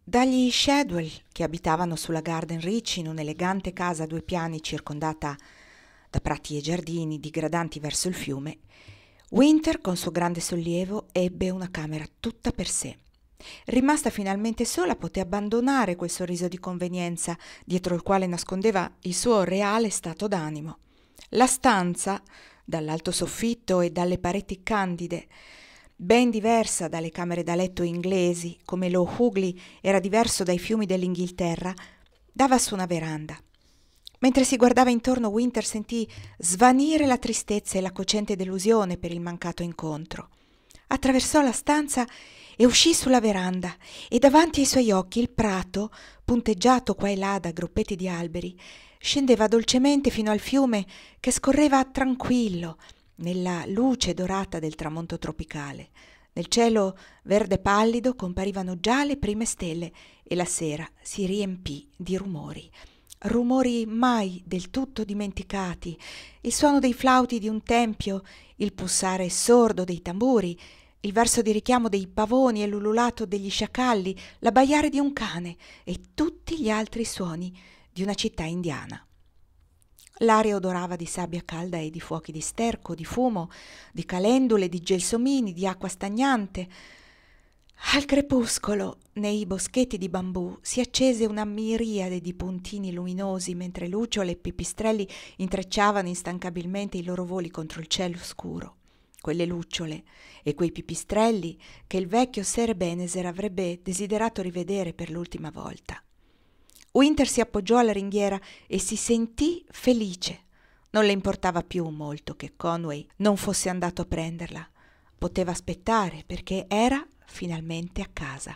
Dagli Shadwell, che abitavano sulla Garden Reach in un'elegante casa a 2 piani circondata da prati e giardini digradanti verso il fiume, Winter, con suo grande sollievo, ebbe una camera tutta per sé. Rimasta finalmente sola, poté abbandonare quel sorriso di convenienza dietro il quale nascondeva il suo reale stato d'animo. La stanza, dall'alto soffitto e dalle pareti candide, ben diversa dalle camere da letto inglesi, come lo Hughley era diverso dai fiumi dell'Inghilterra, dava su una veranda. Mentre si guardava intorno, Winter sentì svanire la tristezza e la cocente delusione per il mancato incontro. Attraversò la stanza e uscì sulla veranda, e davanti ai suoi occhi il prato, punteggiato qua e là da gruppetti di alberi, scendeva dolcemente fino al fiume che scorreva tranquillo nella luce dorata del tramonto tropicale. Nel cielo verde pallido comparivano già le prime stelle e la sera si riempì di rumori mai del tutto dimenticati, il suono dei flauti di un tempio, il pulsare sordo dei tamburi, il verso di richiamo dei pavoni e l'ululato degli sciacalli, l'abbaiare di un cane e tutti gli altri suoni di una città indiana. L'aria odorava di sabbia calda e di fuochi di sterco, di fumo, di calendule, di gelsomini, di acqua stagnante. Al crepuscolo, nei boschetti di bambù, si accese una miriade di puntini luminosi mentre lucciole e pipistrelli intrecciavano instancabilmente i loro voli contro il cielo scuro. Quelle lucciole e quei pipistrelli che il vecchio Sir Ebenezer avrebbe desiderato rivedere per l'ultima volta. Winter si appoggiò alla ringhiera e si sentì felice. Non le importava più molto che Conway non fosse andato a prenderla. Poteva aspettare perché era finalmente a casa.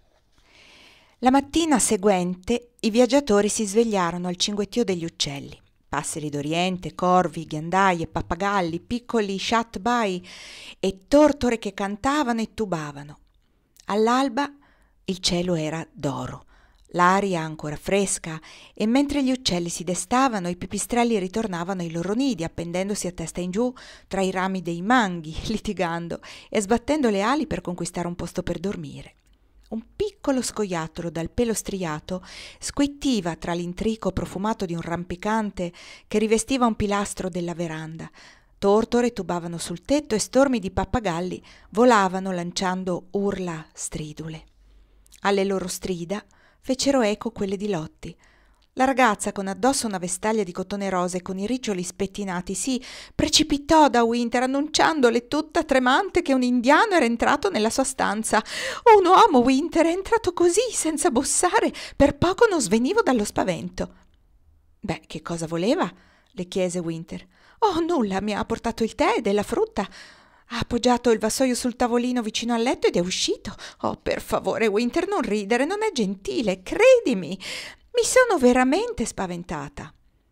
La mattina seguente i viaggiatori si svegliarono al cinguettio degli uccelli. Passeri d'Oriente, corvi, ghiandaie, pappagalli, piccoli sciatbai e tortore che cantavano e tubavano. All'alba il cielo era d'oro, l'aria ancora fresca, e mentre gli uccelli si destavano, i pipistrelli ritornavano ai loro nidi, appendendosi a testa in giù tra i rami dei manghi, litigando e sbattendo le ali per conquistare un posto per dormire. Un piccolo scoiattolo dal pelo striato squittiva tra l'intrico profumato di un rampicante che rivestiva un pilastro della veranda. Tortore tubavano sul tetto e stormi di pappagalli volavano lanciando urla stridule. Alle loro strida fecero eco quelle di Lottie. La ragazza, con addosso una vestaglia di cotone rosa e con i riccioli spettinati, si precipitò da Winter annunciandole tutta tremante che un indiano era entrato nella sua stanza. Un uomo, Winter, è entrato così, senza bussare. Per poco non svenivo dallo spavento. Beh, che cosa voleva? Le chiese Winter. Oh, nulla, mi ha portato il tè e della frutta. Ha appoggiato il vassoio sul tavolino vicino al letto ed è uscito. Oh, per favore, Winter, non ridere, non è gentile, credimi. Mi sono veramente spaventata.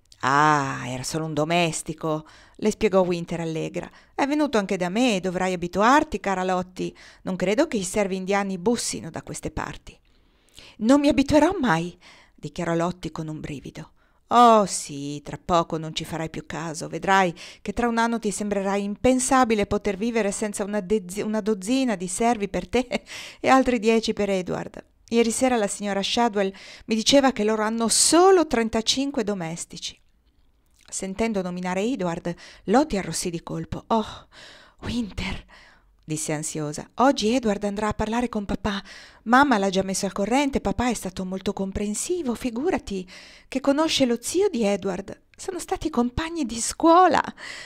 Ah, era solo un domestico, le spiegò Winter allegra. È venuto anche da me e dovrai abituarti, cara Lottie. Non credo che i servi indiani bussino da queste parti. Non mi abituerò mai, dichiarò Lottie con un brivido. Oh sì, tra poco non ci farai più caso. Vedrai che tra un anno ti sembrerà impensabile poter vivere senza una dozzina di servi per te e altri 10 per Edward. Ieri sera la signora Shadwell mi diceva che loro hanno solo 35 domestici. Sentendo nominare Edward, Lottie arrossì di colpo. Oh, Winter, disse ansiosa, oggi Edward andrà a parlare con papà. Mamma l'ha già messo al corrente, papà è stato molto comprensivo, figurati, che conosce lo zio di Edward. Sono stati compagni di scuola.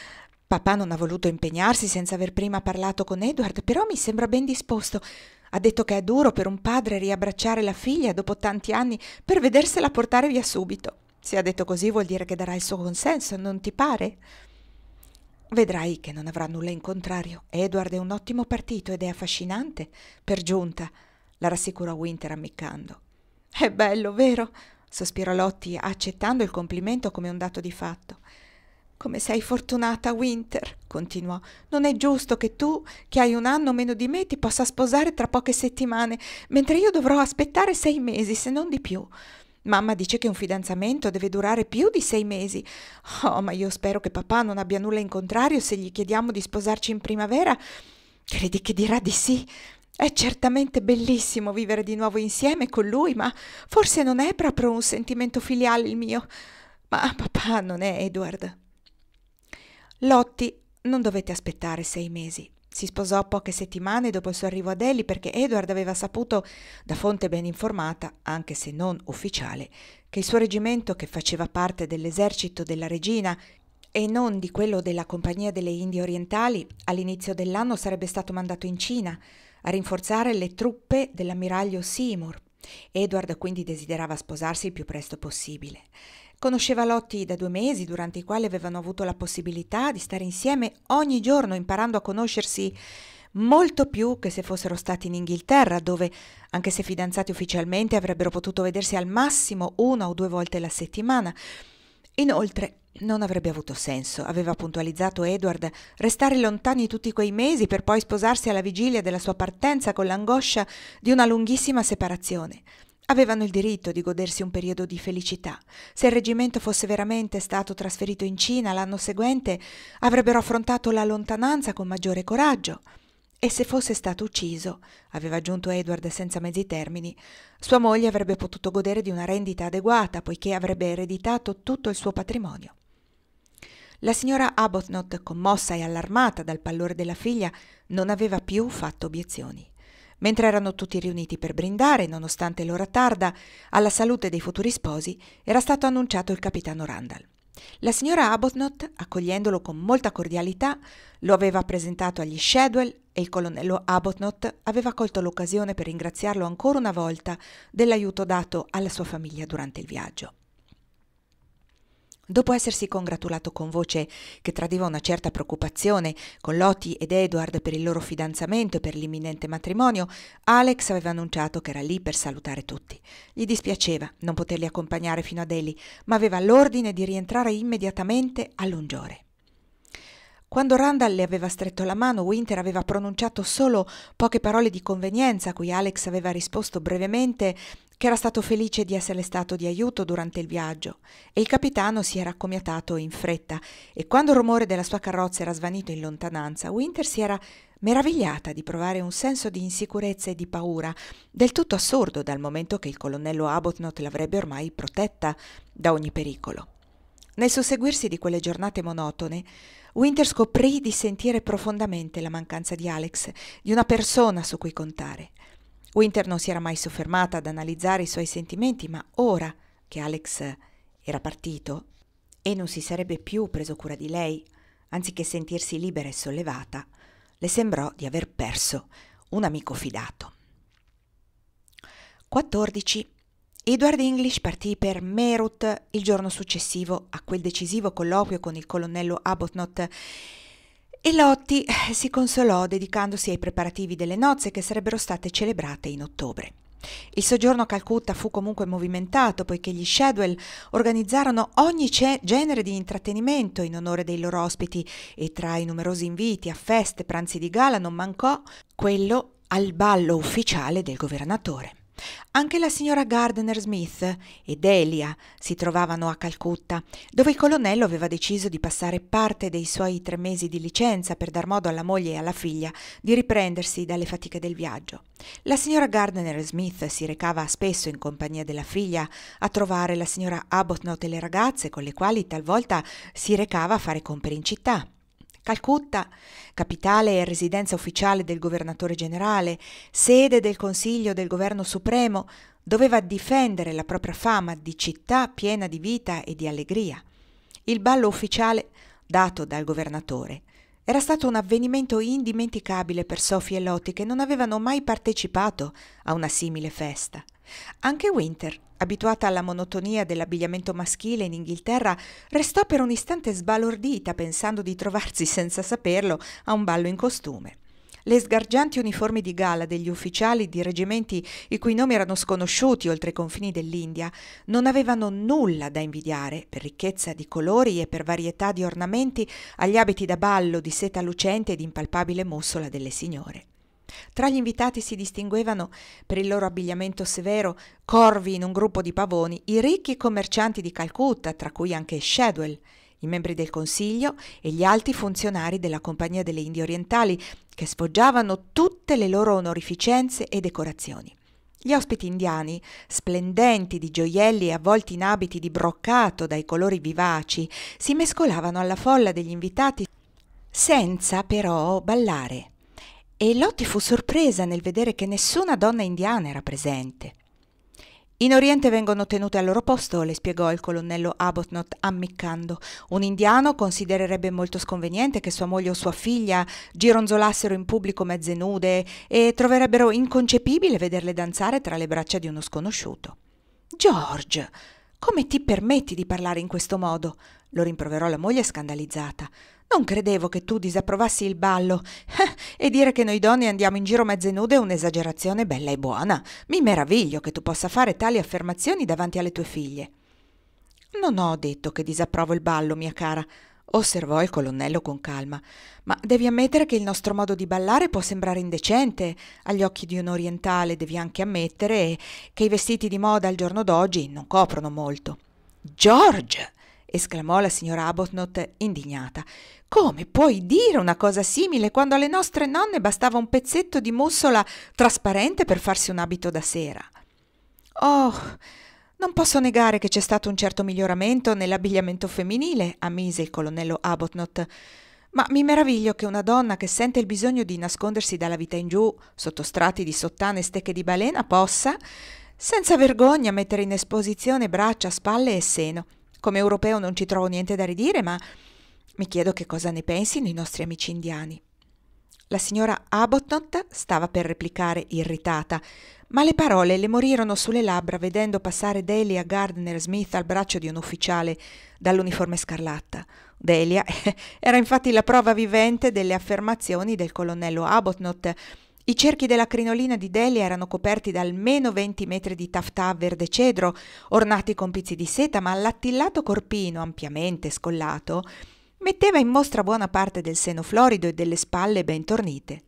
Papà non ha voluto impegnarsi senza aver prima parlato con Edward, però mi sembra ben disposto. Ha detto che è duro per un padre riabbracciare la figlia dopo tanti anni per vedersela portare via subito. Se ha detto così vuol dire che darà il suo consenso, non ti pare? Vedrai che non avrà nulla in contrario. Edward è un ottimo partito ed è affascinante, per giunta, la rassicurò Winter ammiccando. È bello, vero? Sospirò Lottie, accettando il complimento come un dato di fatto. Come sei fortunata, Winter, continuò. Non è giusto che tu, che hai un anno meno di me, ti possa sposare tra poche settimane, mentre io dovrò aspettare 6 mesi, se non di più. Mamma dice che un fidanzamento deve durare più di 6 mesi. Oh, ma io spero che papà non abbia nulla in contrario se gli chiediamo di sposarci in primavera. Credi che dirà di sì? È certamente bellissimo vivere di nuovo insieme con lui, ma forse non è proprio un sentimento filiale il mio. Ma papà non è Edward. Lottie non dovette aspettare 6 mesi. Si sposò poche settimane dopo il suo arrivo a Delhi perché Edward aveva saputo, da fonte ben informata, anche se non ufficiale, che il suo reggimento, che faceva parte dell'esercito della regina e non di quello della Compagnia delle Indie Orientali, all'inizio dell'anno sarebbe stato mandato in Cina a rinforzare le truppe dell'ammiraglio Seymour. Edward quindi desiderava sposarsi il più presto possibile. Conosceva Lottie da 2 mesi, durante i quali avevano avuto la possibilità di stare insieme ogni giorno, imparando a conoscersi molto più che se fossero stati in Inghilterra, dove, anche se fidanzati ufficialmente, avrebbero potuto vedersi al massimo 1 o 2 volte la settimana. Inoltre, non avrebbe avuto senso, aveva puntualizzato Edward, restare lontani tutti quei mesi per poi sposarsi alla vigilia della sua partenza con l'angoscia di una lunghissima separazione. Avevano il diritto di godersi un periodo di felicità. Se il reggimento fosse veramente stato trasferito in Cina l'anno seguente, avrebbero affrontato la lontananza con maggiore coraggio. E se fosse stato ucciso, aveva aggiunto Edward senza mezzi termini, sua moglie avrebbe potuto godere di una rendita adeguata, poiché avrebbe ereditato tutto il suo patrimonio. La signora Arbuthnot, commossa e allarmata dal pallore della figlia, non aveva più fatto obiezioni. Mentre erano tutti riuniti per brindare, nonostante l'ora tarda, alla salute dei futuri sposi, era stato annunciato il capitano Randall. La signora Arbuthnot, accogliendolo con molta cordialità, lo aveva presentato agli Shadwell e il colonnello Arbuthnot aveva colto l'occasione per ringraziarlo ancora una volta dell'aiuto dato alla sua famiglia durante il viaggio. Dopo essersi congratulato con voce che tradiva una certa preoccupazione con Lottie ed Edward per il loro fidanzamento e per l'imminente matrimonio, Alex aveva annunciato che era lì per salutare tutti. Gli dispiaceva non poterli accompagnare fino a Delhi, ma aveva l'ordine di rientrare immediatamente a Lungiore. Quando Randall le aveva stretto la mano, Winter aveva pronunciato solo poche parole di convenienza, a cui Alex aveva risposto brevemente che era stato felice di esserle stato di aiuto durante il viaggio, e il capitano si era accomiatato in fretta, e quando il rumore della sua carrozza era svanito in lontananza, Winter si era meravigliata di provare un senso di insicurezza e di paura, del tutto assurdo dal momento che il colonnello Arbuthnot l'avrebbe ormai protetta da ogni pericolo. Nel susseguirsi di quelle giornate monotone, Winter scoprì di sentire profondamente la mancanza di Alex, di una persona su cui contare. Winter non si era mai soffermata ad analizzare i suoi sentimenti, ma ora che Alex era partito e non si sarebbe più preso cura di lei, anziché sentirsi libera e sollevata, le sembrò di aver perso un amico fidato. 14. Edward English partì per Meerut il giorno successivo a quel decisivo colloquio con il colonnello Arbuthnot, e Lottie si consolò dedicandosi ai preparativi delle nozze che sarebbero state celebrate in ottobre. Il soggiorno a Calcutta fu comunque movimentato, poiché gli Shadwell organizzarono ogni genere di intrattenimento in onore dei loro ospiti, e tra i numerosi inviti a feste e pranzi di gala non mancò quello al ballo ufficiale del governatore. Anche la signora Gardner Smith e Delia si trovavano a Calcutta, dove il colonnello aveva deciso di passare parte dei suoi 3 mesi di licenza per dar modo alla moglie e alla figlia di riprendersi dalle fatiche del viaggio. La signora Gardner Smith si recava spesso in compagnia della figlia a trovare la signora Arbuthnot e le ragazze, con le quali talvolta si recava a fare compere in città. Calcutta, capitale e residenza ufficiale del governatore generale, sede del Consiglio del Governo Supremo, doveva difendere la propria fama di città piena di vita e di allegria. Il ballo ufficiale dato dal governatore era stato un avvenimento indimenticabile per Sophie e Lottie, che non avevano mai partecipato a una simile festa. Anche Winter, abituata alla monotonia dell'abbigliamento maschile in Inghilterra, restò per un istante sbalordita pensando di trovarsi, senza saperlo, a un ballo in costume. Le sgargianti uniformi di gala degli ufficiali di reggimenti i cui nomi erano sconosciuti oltre i confini dell'India non avevano nulla da invidiare, per ricchezza di colori e per varietà di ornamenti, agli abiti da ballo di seta lucente ed impalpabile mussola delle signore. Tra gli invitati si distinguevano, per il loro abbigliamento severo, corvi in un gruppo di pavoni, i ricchi commercianti di Calcutta, tra cui anche Shadwell, i membri del Consiglio e gli alti funzionari della Compagnia delle Indie Orientali, che sfoggiavano tutte le loro onorificenze e decorazioni. Gli ospiti indiani, splendenti di gioielli e avvolti in abiti di broccato dai colori vivaci, si mescolavano alla folla degli invitati senza però ballare, e Lottie fu sorpresa nel vedere che nessuna donna indiana era presente. In Oriente vengono tenute al loro posto, le spiegò il colonnello Arbuthnot ammiccando. Un indiano considererebbe molto sconveniente che sua moglie o sua figlia gironzolassero in pubblico mezze nude e troverebbero inconcepibile vederle danzare tra le braccia di uno sconosciuto. George, come ti permetti di parlare in questo modo? Lo rimproverò la moglie scandalizzata. Non credevo che tu disapprovassi il ballo. E dire che noi donne andiamo in giro mezze nude è un'esagerazione bella e buona. Mi meraviglio che tu possa fare tali affermazioni davanti alle tue figlie. Non ho detto che disapprovo il ballo, mia cara, osservò il colonnello con calma, ma devi ammettere che il nostro modo di ballare può sembrare indecente agli occhi di un orientale. Devi anche ammettere che i vestiti di moda al giorno d'oggi non coprono molto. George! Esclamò la signora Arbuthnot indignata. Come puoi dire una cosa simile quando alle nostre nonne bastava un pezzetto di mussola trasparente per farsi un abito da sera? Oh, non posso negare che c'è stato un certo miglioramento nell'abbigliamento femminile, ammise il colonnello Arbuthnot, ma mi meraviglio che una donna che sente il bisogno di nascondersi dalla vita in giù sotto strati di sottane e stecche di balena possa, senza vergogna, mettere in esposizione braccia, spalle e seno. Come europeo non ci trovo niente da ridire, ma mi chiedo che cosa ne pensino i nostri amici indiani. La signora Arbuthnot stava per replicare irritata, ma le parole le morirono sulle labbra vedendo passare Delia Gardner Smith al braccio di un ufficiale dall'uniforme scarlatta. Delia era infatti la prova vivente delle affermazioni del colonnello Arbuthnot. I cerchi della crinolina di Delia erano coperti da almeno 20 metri di taffetà verde cedro, ornati con pizzi di seta, ma l'attillato corpino, ampiamente scollato, metteva in mostra buona parte del seno florido e delle spalle ben tornite.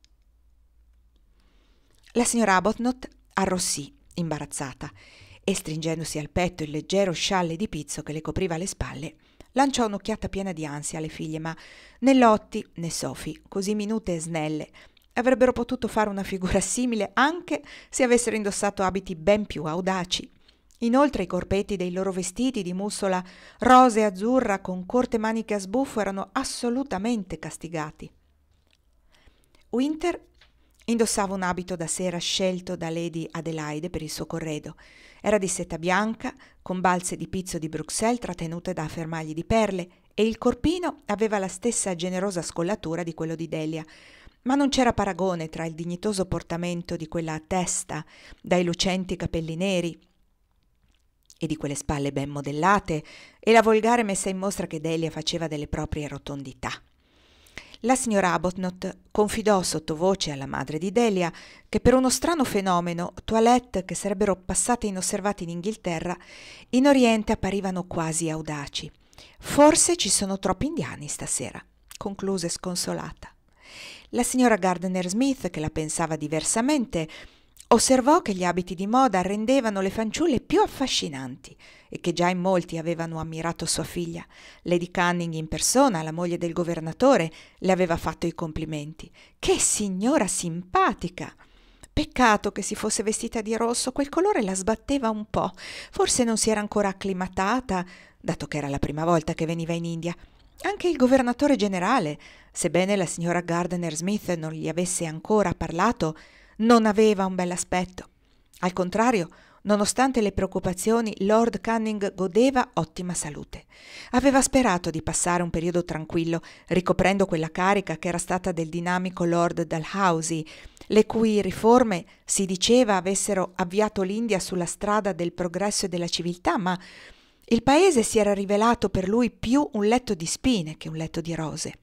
La signora Arbuthnot arrossì, imbarazzata, e stringendosi al petto il leggero scialle di pizzo che le copriva le spalle, lanciò un'occhiata piena di ansia alle figlie, ma né Lottie né Sophie, così minute e snelle, avrebbero potuto fare una figura simile anche se avessero indossato abiti ben più audaci. Inoltre i corpetti dei loro vestiti di mussola rosa e azzurra con corte maniche a sbuffo erano assolutamente castigati. Winter indossava un abito da sera scelto da Lady Adelaide per il suo corredo. Era di seta bianca, con balze di pizzo di Bruxelles trattenute da fermagli di perle, e il corpino aveva la stessa generosa scollatura di quello di Delia, ma non c'era paragone tra il dignitoso portamento di quella testa dai lucenti capelli neri e di quelle spalle ben modellate e la volgare messa in mostra che Delia faceva delle proprie rotondità. La signora Arbuthnot confidò sottovoce alla madre di Delia che per uno strano fenomeno, toilette che sarebbero passate inosservate in Inghilterra, in Oriente apparivano quasi audaci. «Forse ci sono troppi indiani stasera», concluse sconsolata. La signora Gardner Smith, che la pensava diversamente, osservò che gli abiti di moda rendevano le fanciulle più affascinanti e che già in molti avevano ammirato sua figlia. Lady Canning in persona, la moglie del governatore, le aveva fatto i complimenti. «Che signora simpatica! Peccato che si fosse vestita di rosso, quel colore la sbatteva un po'. Forse non si era ancora acclimatata, dato che era la prima volta che veniva in India. Anche il governatore generale, sebbene la signora Gardner Smith non gli avesse ancora parlato, non aveva un bell'aspetto. Al contrario, nonostante le preoccupazioni, Lord Canning godeva ottima salute. Aveva sperato di passare un periodo tranquillo, ricoprendo quella carica che era stata del dinamico Lord Dalhousie, le cui riforme si diceva avessero avviato l'India sulla strada del progresso e della civiltà, ma il paese si era rivelato per lui più un letto di spine che un letto di rose.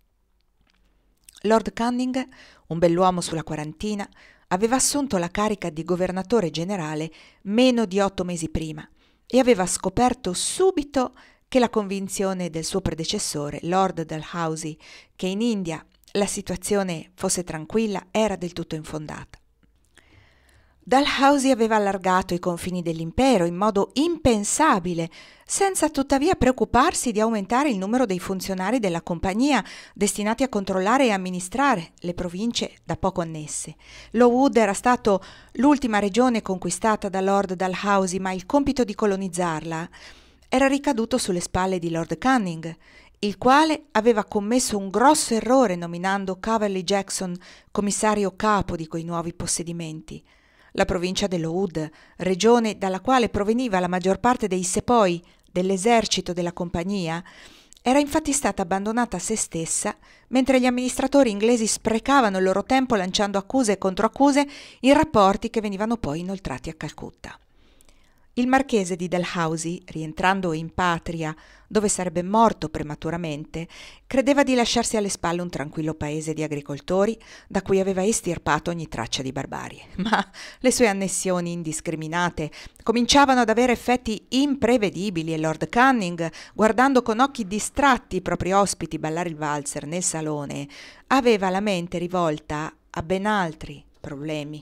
Lord Canning, un bell'uomo sulla quarantina, aveva assunto la carica di governatore generale meno di 8 mesi prima e aveva scoperto subito che la convinzione del suo predecessore, Lord Dalhousie, che in India la situazione fosse tranquilla, era del tutto infondata. Dalhousie aveva allargato i confini dell'impero in modo impensabile, senza tuttavia preoccuparsi di aumentare il numero dei funzionari della compagnia destinati a controllare e amministrare le province da poco annesse. Lowood era stato l'ultima regione conquistata da Lord Dalhousie, ma il compito di colonizzarla era ricaduto sulle spalle di Lord Canning, il quale aveva commesso un grosso errore nominando Caverly Jackson commissario capo di quei nuovi possedimenti. La provincia di Lowood, regione dalla quale proveniva la maggior parte dei sepoi dell'esercito della compagnia, era infatti stata abbandonata a se stessa, mentre gli amministratori inglesi sprecavano il loro tempo lanciando accuse e controaccuse in rapporti che venivano poi inoltrati a Calcutta. Il marchese di Dalhousie, rientrando in patria, dove sarebbe morto prematuramente, credeva di lasciarsi alle spalle un tranquillo paese di agricoltori da cui aveva estirpato ogni traccia di barbarie. Ma le sue annessioni indiscriminate cominciavano ad avere effetti imprevedibili e Lord Canning, guardando con occhi distratti i propri ospiti ballare il valzer nel salone, aveva la mente rivolta a ben altri problemi.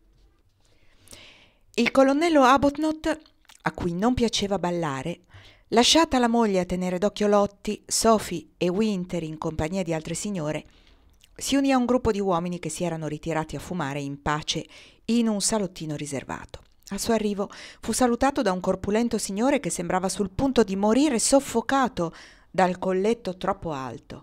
Il colonnello Arbuthnot, a cui non piaceva ballare, lasciata la moglie a tenere d'occhio Lottie, Sophie e Winter in compagnia di altre signore, si unì a un gruppo di uomini che si erano ritirati a fumare in pace in un salottino riservato. Al suo arrivo fu salutato da un corpulento signore che sembrava sul punto di morire soffocato dal colletto troppo alto.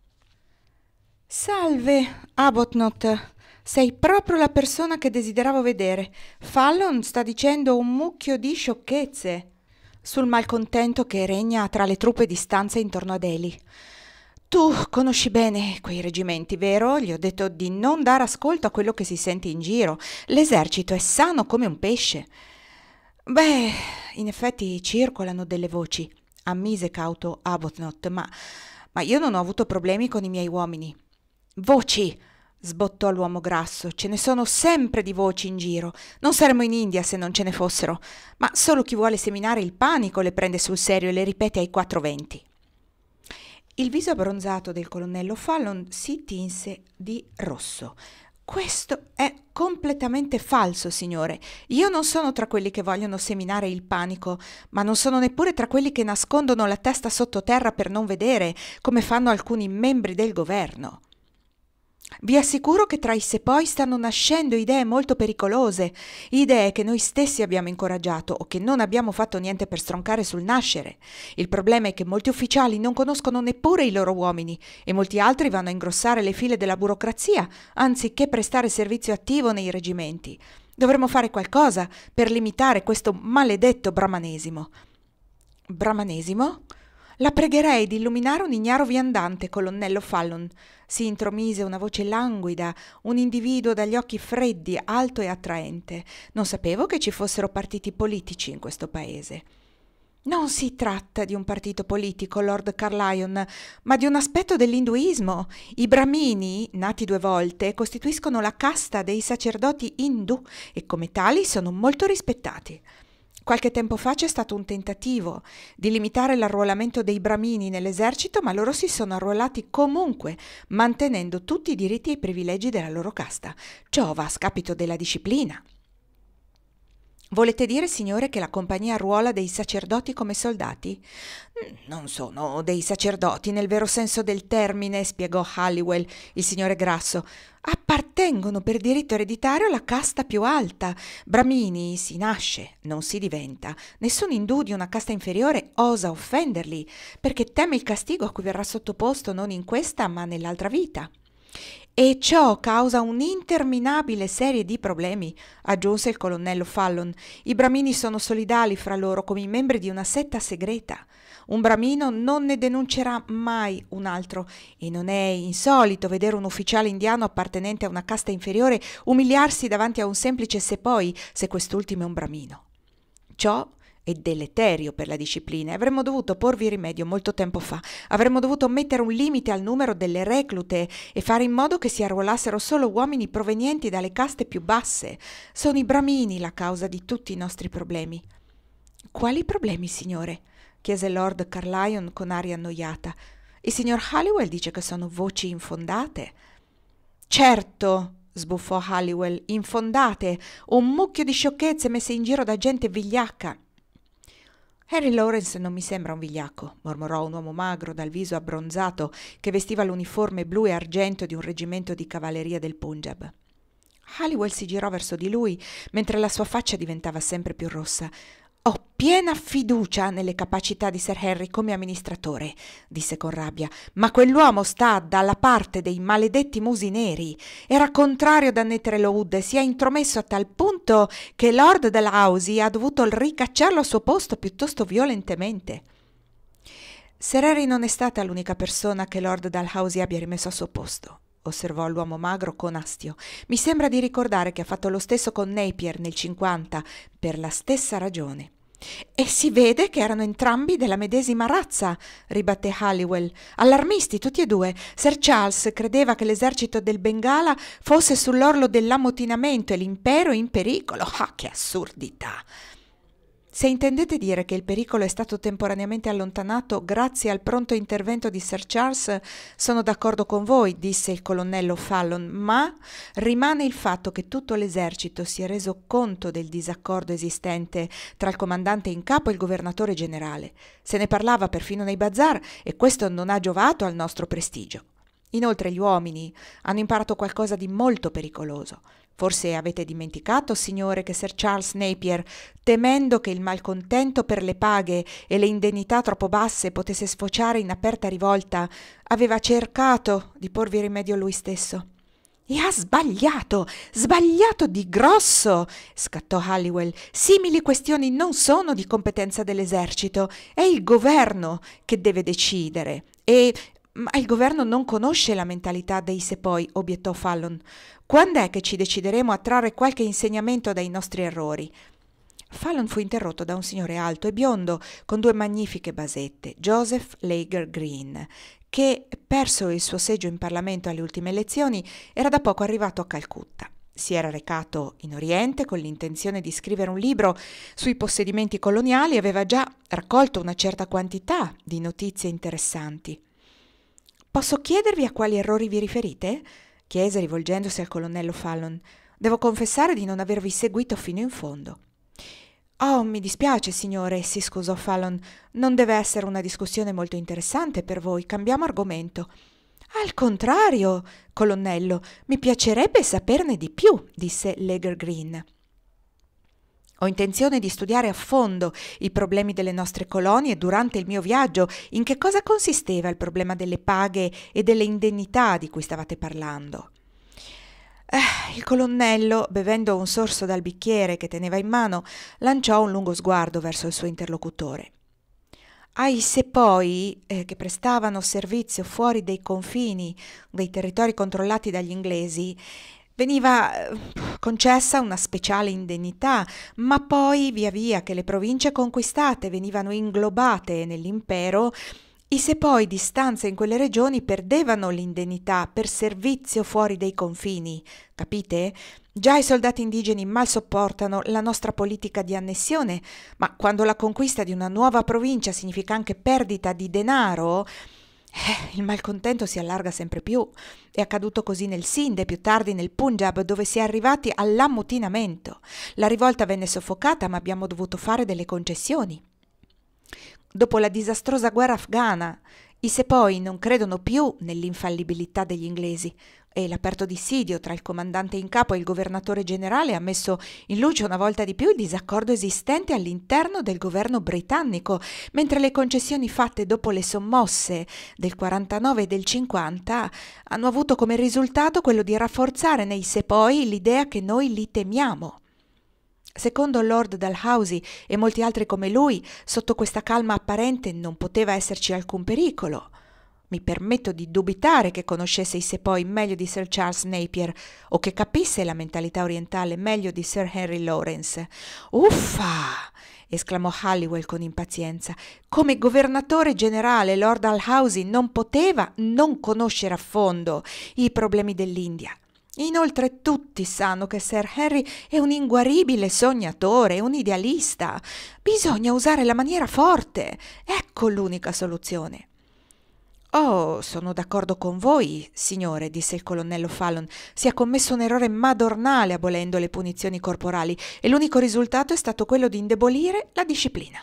«Salve, Arbuthnot! Sei proprio la persona che desideravo vedere. Fallon sta dicendo un mucchio di sciocchezze sul malcontento che regna tra le truppe di stanza intorno ad Ely. Tu conosci bene quei reggimenti, vero? Gli ho detto di non dare ascolto a quello che si sente in giro. L'esercito è sano come un pesce. Beh, in effetti circolano delle voci, ammise cauto Arbuthnot, ma io non ho avuto problemi con i miei uomini. Voci! Sbottò l'uomo grasso. Ce ne sono sempre di voci in giro. Non saremmo in India se non ce ne fossero. Ma solo chi vuole seminare il panico le prende sul serio e le ripete ai 4 venti. Il viso abbronzato del colonnello Fallon si tinse di rosso. Questo è completamente falso, signore. Io non sono tra quelli che vogliono seminare il panico, ma non sono neppure tra quelli che nascondono la testa sottoterra per non vedere, come fanno alcuni membri del governo. Vi assicuro che tra i sepoi stanno nascendo idee molto pericolose, idee che noi stessi abbiamo incoraggiato o che non abbiamo fatto niente per stroncare sul nascere. Il problema è che molti ufficiali non conoscono neppure i loro uomini e molti altri vanno a ingrossare le file della burocrazia anziché prestare servizio attivo nei reggimenti. Dovremmo fare qualcosa per limitare questo maledetto brahmanesimo. Brahmanesimo? La pregherei di illuminare un ignaro viandante, colonnello Fallon. Si intromise una voce languida, un individuo dagli occhi freddi, alto e attraente. Non sapevo che ci fossero partiti politici in questo paese. Non si tratta di un partito politico, Lord Carlyon, ma di un aspetto dell'induismo. I Brahmini, nati 2 volte, costituiscono la casta dei sacerdoti indù e come tali sono molto rispettati. Qualche tempo fa c'è stato un tentativo di limitare l'arruolamento dei Brahmini nell'esercito, ma loro si sono arruolati comunque, mantenendo tutti i diritti e i privilegi della loro casta. Ciò va a scapito della disciplina. Volete dire, signore, che la compagnia arruola dei sacerdoti come soldati? Non sono dei sacerdoti nel vero senso del termine, spiegò Halliwell, il signore grasso. Appartengono per diritto ereditario alla casta più alta. Brahmini si nasce, non si diventa. Nessun indù di una casta inferiore osa offenderli, perché teme il castigo a cui verrà sottoposto non in questa ma nell'altra vita. E ciò causa un'interminabile serie di problemi, aggiunse il colonnello Fallon. I Brahmini sono solidali fra loro come i membri di una setta segreta. Un Brahmino non ne denuncerà mai un altro e non è insolito vedere un ufficiale indiano appartenente a una casta inferiore umiliarsi davanti a un semplice sepoi se quest'ultimo è un Brahmino. Ciò è deleterio per la disciplina e avremmo dovuto porvi rimedio molto tempo fa. Avremmo dovuto mettere un limite al numero delle reclute e fare in modo che si arruolassero solo uomini provenienti dalle caste più basse. Sono i Brahmini la causa di tutti i nostri problemi. Quali problemi, signore? Chiese Lord Carlyon con aria annoiata. Il signor Halliwell dice che sono voci infondate. Certo, sbuffò Halliwell, infondate, un mucchio di sciocchezze messe in giro da gente vigliacca. Harry Lawrence non mi sembra un vigliacco, mormorò un uomo magro dal viso abbronzato che vestiva l'uniforme blu e argento di un reggimento di cavalleria del Punjab. Halliwell si girò verso di lui mentre la sua faccia diventava sempre più rossa. «Ho piena fiducia nelle capacità di Sir Harry come amministratore», disse con rabbia, «ma quell'uomo sta dalla parte dei maledetti musi neri. Era contrario ad annettere Lowood e si è intromesso a tal punto che Lord Dalhousie ha dovuto ricacciarlo al suo posto piuttosto violentemente». «Sir Harry non è stata l'unica persona che Lord Dalhousie abbia rimesso al suo posto», osservò l'uomo magro con astio. «Mi sembra di ricordare che ha fatto lo stesso con Napier nel 50 per la stessa ragione». «E si vede che erano entrambi della medesima razza», ribatté Halliwell. «Allarmisti tutti e due. Sir Charles credeva che l'esercito del Bengala fosse sull'orlo dell'ammutinamento e l'impero in pericolo. Ah, che assurdità!» «Se intendete dire che il pericolo è stato temporaneamente allontanato grazie al pronto intervento di Sir Charles, sono d'accordo con voi», disse il colonnello Fallon, «ma rimane il fatto che tutto l'esercito si è reso conto del disaccordo esistente tra il comandante in capo e il governatore generale. Se ne parlava perfino nei bazar e questo non ha giovato al nostro prestigio. Inoltre gli uomini hanno imparato qualcosa di molto pericoloso. Forse avete dimenticato, signore, che Sir Charles Napier, temendo che il malcontento per le paghe e le indennità troppo basse potesse sfociare in aperta rivolta, aveva cercato di porvi rimedio lui stesso». «E ha sbagliato di grosso!» scattò Halliwell. «Simili questioni non sono di competenza dell'esercito, è il governo che deve decidere. Ma il governo non conosce la mentalità dei sepoi», obiettò Fallon. «Quando è che ci decideremo a trarre qualche insegnamento dai nostri errori?» Fallon fu interrotto da un signore alto e biondo con due magnifiche basette, Joseph Lager Green, che, perso il suo seggio in Parlamento alle ultime elezioni, era da poco arrivato a Calcutta. Si era recato in Oriente con l'intenzione di scrivere un libro sui possedimenti coloniali e aveva già raccolto una certa quantità di notizie interessanti. «Posso chiedervi a quali errori vi riferite?» chiese rivolgendosi al colonnello Fallon. «Devo confessare di non avervi seguito fino in fondo». «Oh, mi dispiace, signore», si scusò Fallon. «Non deve essere una discussione molto interessante per voi. Cambiamo argomento». «Al contrario, colonnello, mi piacerebbe saperne di più», disse Lager Green. «Ho intenzione di studiare a fondo i problemi delle nostre colonie durante il mio viaggio. In che cosa consisteva il problema delle paghe e delle indennità di cui stavate parlando?» Il colonnello, bevendo un sorso dal bicchiere che teneva in mano, lanciò un lungo sguardo verso il suo interlocutore. «Ai sepoi che prestavano servizio fuori dei confini dei territori controllati dagli inglesi veniva concessa una speciale indennità, ma poi via via che le province conquistate venivano inglobate nell'impero, i sepoi di stanza in quelle regioni perdevano l'indennità per servizio fuori dei confini, capite? Già i soldati indigeni mal sopportano la nostra politica di annessione, ma quando la conquista di una nuova provincia significa anche perdita di denaro, il malcontento si allarga sempre più. È accaduto così nel Sindh e più tardi nel Punjab, dove si è arrivati all'ammutinamento. La rivolta venne soffocata, ma abbiamo dovuto fare delle concessioni. Dopo la disastrosa guerra afghana, i sepoi non credono più nell'infallibilità degli inglesi e l'aperto dissidio tra il comandante in capo e il governatore generale ha messo in luce una volta di più il disaccordo esistente all'interno del governo britannico, mentre le concessioni fatte dopo le sommosse del 49 e del 50 hanno avuto come risultato quello di rafforzare nei sepoi l'idea che noi li temiamo. Secondo Lord Dalhousie e molti altri come lui, sotto questa calma apparente non poteva esserci alcun pericolo. Mi permetto di dubitare che conoscesse i sepoi meglio di Sir Charles Napier o che capisse la mentalità orientale meglio di Sir Henry Lawrence. «Uffa!» esclamò Halliwell con impazienza. «Come governatore generale Lord Dalhousie non poteva non conoscere a fondo i problemi dell'India. Inoltre tutti sanno che Sir Harry è un inguaribile sognatore, un idealista. Bisogna usare la maniera forte. Ecco l'unica soluzione». Oh, sono d'accordo con voi, signore, disse il colonnello Fallon. Si è commesso un errore madornale abolendo le punizioni corporali e l'unico risultato è stato quello di indebolire la disciplina.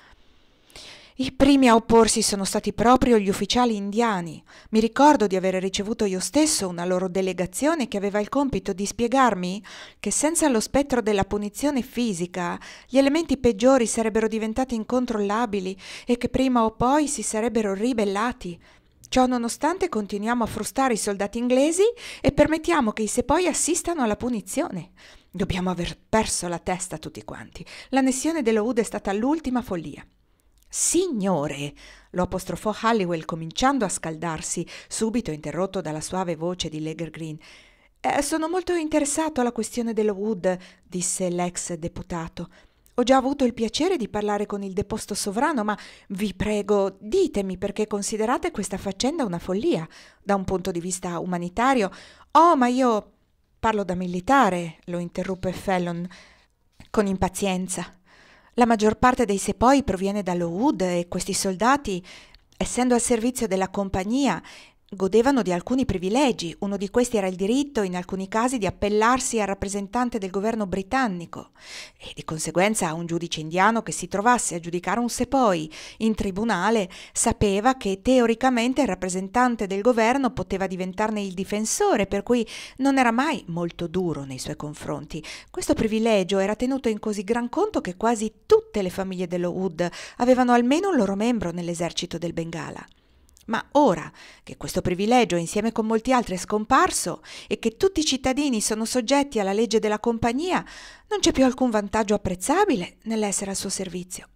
I primi a opporsi sono stati proprio gli ufficiali indiani. Mi ricordo di aver ricevuto io stesso una loro delegazione che aveva il compito di spiegarmi che senza lo spettro della punizione fisica gli elementi peggiori sarebbero diventati incontrollabili e che prima o poi si sarebbero ribellati. Ciò nonostante continuiamo a frustare i soldati inglesi e permettiamo che i sepoi assistano alla punizione. Dobbiamo aver perso la testa tutti quanti. L'annessione dell'Oude è stata l'ultima follia. Signore, lo apostrofò Halliwell cominciando a scaldarsi, subito interrotto dalla suave voce di Ledger Green. Sono molto interessato alla questione dell'Owood, disse l'ex deputato. Ho già avuto il piacere di parlare con il deposto sovrano, ma vi prego, ditemi perché considerate questa faccenda una follia, da un punto di vista umanitario. Oh, ma io parlo da militare, lo interruppe Fallon con impazienza. La maggior parte dei sepoi proviene dall'Owood e questi soldati, essendo al servizio della compagnia, godevano di alcuni privilegi. Uno di questi era il diritto, in alcuni casi, di appellarsi al rappresentante del governo britannico e di conseguenza un giudice indiano che si trovasse a giudicare un sepoi in tribunale sapeva che teoricamente il rappresentante del governo poteva diventarne il difensore, per cui non era mai molto duro nei suoi confronti. Questo privilegio era tenuto in così gran conto che quasi tutte le famiglie dell'Owood avevano almeno un loro membro nell'esercito del Bengala. Ma ora che questo privilegio insieme con molti altri è scomparso e che tutti i cittadini sono soggetti alla legge della compagnia, non c'è più alcun vantaggio apprezzabile nell'essere al suo servizio.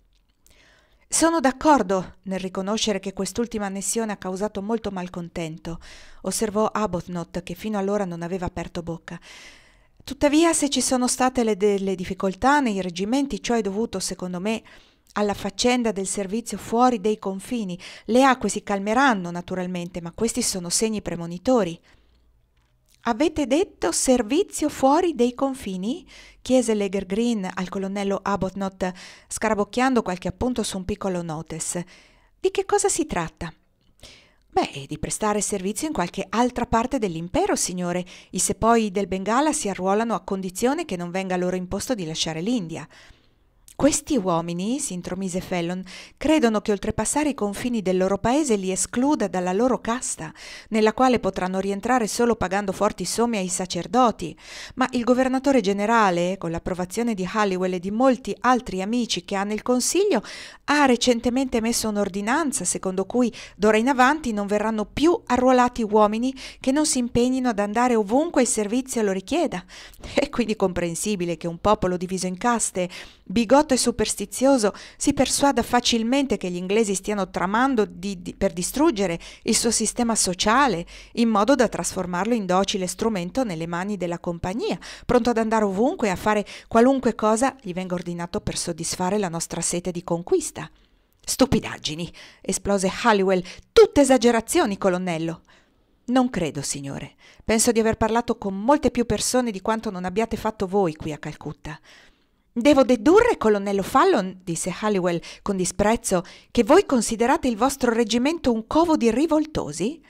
Sono d'accordo nel riconoscere che quest'ultima annessione ha causato molto malcontento, osservò Arbuthnot, che fino allora non aveva aperto bocca. Tuttavia, se ci sono state delle difficoltà nei reggimenti, ciò è dovuto, secondo me, alla faccenda del servizio fuori dei confini. Le acque si calmeranno naturalmente, ma questi sono segni premonitori. Avete detto servizio fuori dei confini? Chiese Ledger Green al colonnello Arbuthnot, scarabocchiando qualche appunto su un piccolo notice. Di che cosa si tratta? Beh, di prestare servizio in qualche altra parte dell'impero, signore. I sepoi del Bengala si arruolano a condizione che non venga loro imposto di lasciare l'India. Questi uomini, si intromise Fallon, credono che oltrepassare i confini del loro paese li escluda dalla loro casta, nella quale potranno rientrare solo pagando forti somme ai sacerdoti. Ma il governatore generale, con l'approvazione di Halliwell e di molti altri amici che ha nel Consiglio, ha recentemente emesso un'ordinanza secondo cui d'ora in avanti non verranno più arruolati uomini che non si impegnino ad andare ovunque il servizio lo richieda. È quindi comprensibile che un popolo diviso in caste, bigotto e superstizioso, si persuada facilmente che gli inglesi stiano tramando per distruggere il suo sistema sociale, in modo da trasformarlo in docile strumento nelle mani della compagnia, pronto ad andare ovunque e a fare qualunque cosa gli venga ordinato per soddisfare la nostra sete di conquista. Stupidaggini, esplose Halliwell, tutte esagerazioni, colonnello. Non credo, signore. Penso di aver parlato con molte più persone di quanto non abbiate fatto voi qui a Calcutta. Devo dedurre, colonnello Fallon, disse Halliwell con disprezzo, che voi considerate il vostro reggimento un covo di rivoltosi?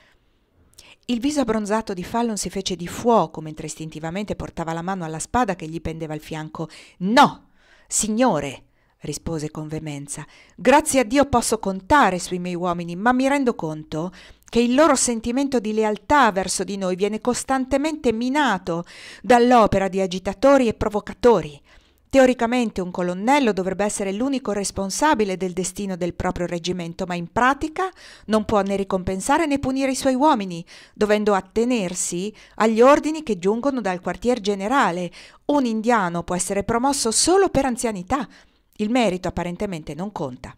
Il viso abbronzato di Fallon si fece di fuoco mentre istintivamente portava la mano alla spada che gli pendeva al fianco. No, signore, rispose con veemenza. Grazie a Dio posso contare sui miei uomini, ma mi rendo conto che il loro sentimento di lealtà verso di noi viene costantemente minato dall'opera di agitatori e provocatori. Teoricamente un colonnello dovrebbe essere l'unico responsabile del destino del proprio reggimento, ma in pratica non può né ricompensare né punire i suoi uomini, dovendo attenersi agli ordini che giungono dal quartier generale. Un indiano può essere promosso solo per anzianità. Il merito apparentemente non conta.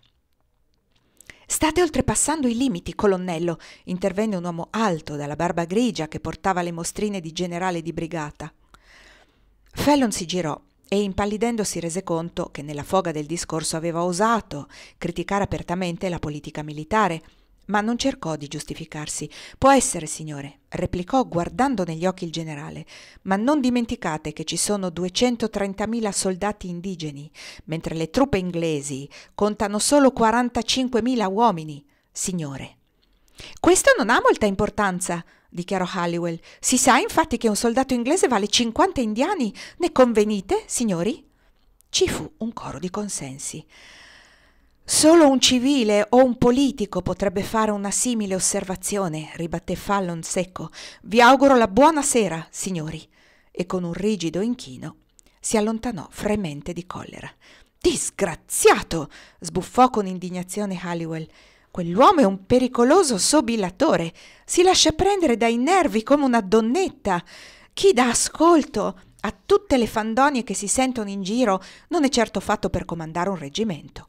State oltrepassando i limiti, colonnello, intervenne un uomo alto dalla barba grigia che portava le mostrine di generale di brigata. Fallon si girò e impallidendo si rese conto che nella foga del discorso aveva osato criticare apertamente la politica militare, ma non cercò di giustificarsi. Può essere, signore, replicò guardando negli occhi il generale, ma non dimenticate che ci sono 230.000 soldati indigeni, mentre le truppe inglesi contano solo 45.000 uomini, signore. Questo non ha molta importanza, dichiarò Halliwell. Si sa infatti che un soldato inglese vale 50 indiani. Ne convenite, signori? Ci fu un coro di consensi. Solo un civile o un politico potrebbe fare una simile osservazione, ribatté Fallon secco. Vi auguro la buona sera, signori. E con un rigido inchino si allontanò fremente di collera. Disgraziato! Sbuffò con indignazione Halliwell. Quell'uomo è un pericoloso sobilatore. Si lascia prendere dai nervi come una donnetta. Chi dà ascolto a tutte le fandonie che si sentono in giro non è certo fatto per comandare un reggimento.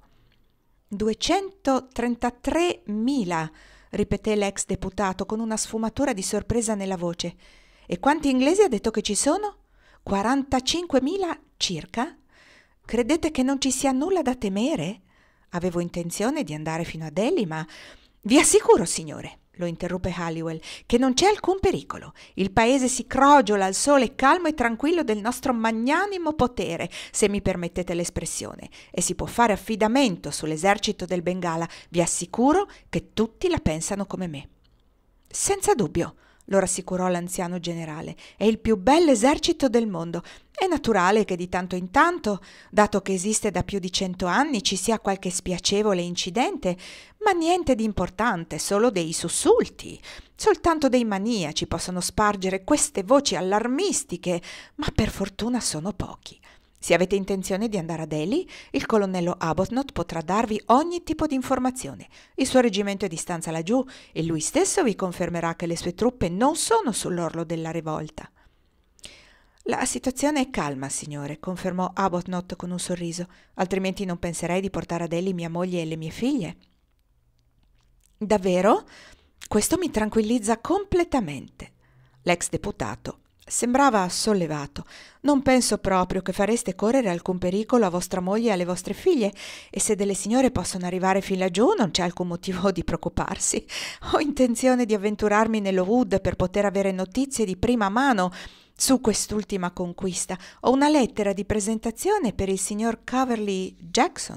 233.000, ripeté l'ex deputato con una sfumatura di sorpresa nella voce. E quanti inglesi ha detto che ci sono? 45.000 circa? Credete che non ci sia nulla da temere? Avevo intenzione di andare fino a Delhi, ma vi assicuro, signore, lo interruppe Halliwell, che non c'è alcun pericolo. Il paese si crogiola al sole calmo e tranquillo del nostro magnanimo potere, se mi permettete l'espressione, e si può fare affidamento sull'esercito del Bengala. Vi assicuro che tutti la pensano come me. Senza dubbio, lo rassicurò l'anziano generale, è il più bell'esercito del mondo. È naturale che di tanto in tanto, dato che esiste da più di 100 anni, ci sia qualche spiacevole incidente, ma niente di importante, solo dei sussulti. Soltanto dei maniaci possono spargere queste voci allarmistiche, ma per fortuna sono pochi. Se avete intenzione di andare a Delhi, il colonnello Arbuthnot potrà darvi ogni tipo di informazione. Il suo reggimento è di stanza laggiù e lui stesso vi confermerà che le sue truppe non sono sull'orlo della rivolta. La situazione è calma, signore, confermò Arbuthnot con un sorriso, altrimenti non penserei di portare a Delhi mia moglie e le mie figlie. Davvero? Questo mi tranquillizza completamente. L'ex deputato sembrava sollevato. Non penso proprio che fareste correre alcun pericolo a vostra moglie e alle vostre figlie, e se delle signore possono arrivare fin laggiù non c'è alcun motivo di preoccuparsi. Ho intenzione di avventurarmi nello Wood per poter avere notizie di prima mano su quest'ultima conquista. Ho una lettera di presentazione per il signor Coverley Jackson.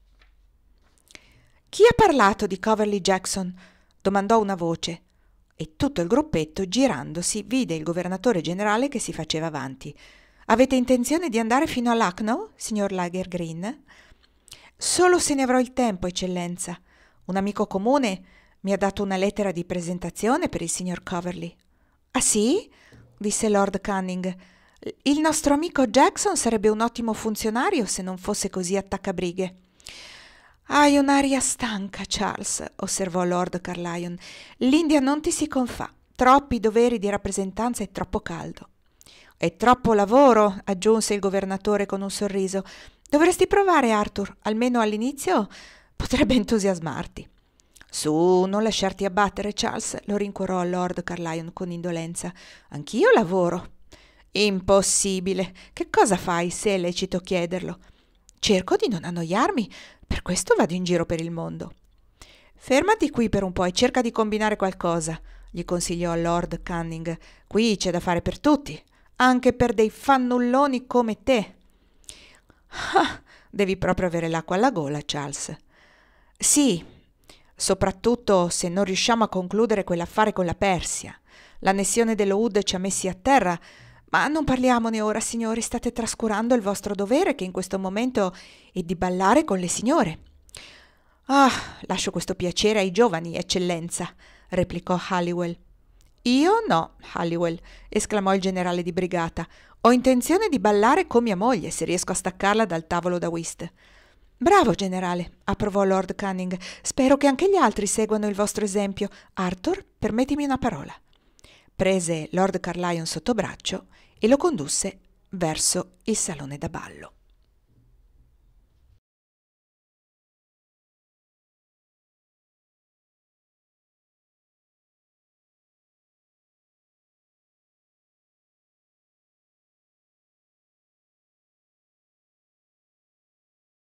Chi ha parlato di Coverley Jackson? Domandò una voce. E tutto il gruppetto, girandosi, vide il governatore generale che si faceva avanti. Avete intenzione di andare fino a Lucknow, signor Lager Green? Solo se ne avrò il tempo, eccellenza. Un amico comune mi ha dato una lettera di presentazione per il signor Coverley. Ah sì? Disse Lord Canning. Il nostro amico Jackson sarebbe un ottimo funzionario se non fosse così attaccabrighe. Hai un'aria stanca, Charles, osservò Lord Carlyon. L'India non ti si confà. Troppi doveri di rappresentanza e troppo caldo. E troppo lavoro, aggiunse il governatore con un sorriso. Dovresti provare, Arthur. Almeno all'inizio potrebbe entusiasmarti. Su, non lasciarti abbattere, Charles, lo rincuorò Lord Carlyon con indolenza. Anch'io lavoro. Impossibile. Che cosa fai, se è lecito chiederlo? Cerco di non annoiarmi. Per questo vado in giro per il mondo. Fermati qui per un po' e cerca di combinare qualcosa, gli consigliò Lord Canning. Qui c'è da fare per tutti, anche per dei fannulloni come te. Ah, devi proprio avere l'acqua alla gola, Charles. Sì, soprattutto se non riusciamo a concludere quell'affare con la Persia. L'annessione dello Wood ci ha messi a terra, ma non parliamone ora, signori, state trascurando il vostro dovere, che in questo momento è di ballare con le signore. Ah, lascio questo piacere ai giovani, eccellenza, replicò Halliwell. Io no, Halliwell, esclamò il generale di brigata. Ho intenzione di ballare con mia moglie, se riesco a staccarla dal tavolo da whist. Bravo, generale, approvò Lord Canning. Spero che anche gli altri seguano il vostro esempio. Arthur, permettimi una parola. Prese Lord Carlyon sotto braccio e lo condusse verso il salone da ballo.